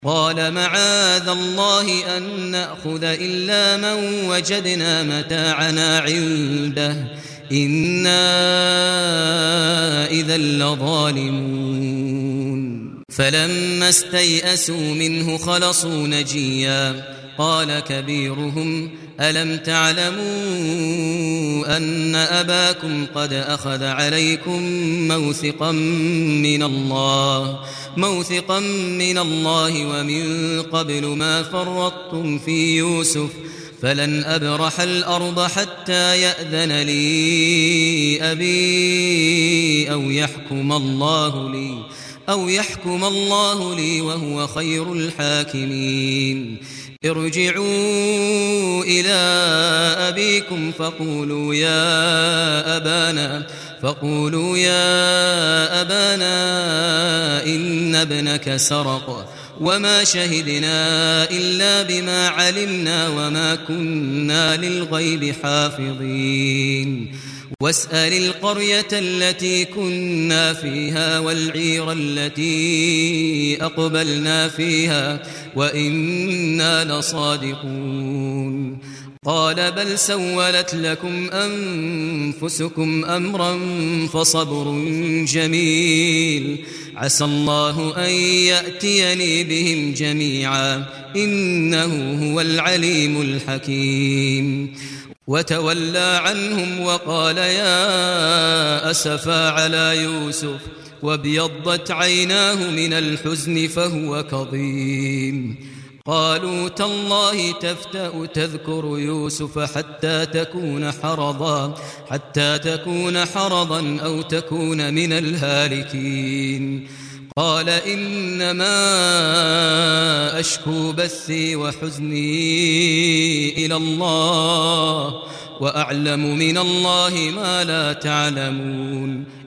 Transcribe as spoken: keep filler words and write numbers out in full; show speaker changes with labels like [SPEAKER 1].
[SPEAKER 1] قال معاذ الله أن نأخذ إلا من وجدنا متاعنا عنده إنا إذا لظالمون فلما استيئسوا منه خلصوا نجيا قال كبيرهم ألم تعلموا أن أباكم قد أخذ عليكم موثقا من الله موثقا من الله ومن قبل ما فرطتم في يوسف فلن أبرح الأرض حتى يأذن لي أبي أو يحكم الله لي أو يحكم الله لي وهو خير الحاكمين ارجعوا إلى أبيكم فقولوا يا أبانا فقولوا يا أبانا إن ابنك سرق وما شهدنا إلا بما علمنا وما كنا للغيب حافظين واسأل القرية التي كنا فيها والعير التي أقبلنا فيها وإنا لصادقون قال بل سولت لكم أنفسكم أمرا فصبر جميل عسى الله أن يأتيني بهم جميعا إنه هو العليم الحكيم وتولى عنهم وقال يا أسفا على يوسف وابيضت عيناه من الحزن فهو كظيم قالوا تالله تفتأ تذكر يوسف حتى تكون حرضا حتى تكون حرضا أو تكون من الهالكين قال إنما أشكو بثي وحزني إلى الله وأعلم من الله ما لا تعلمون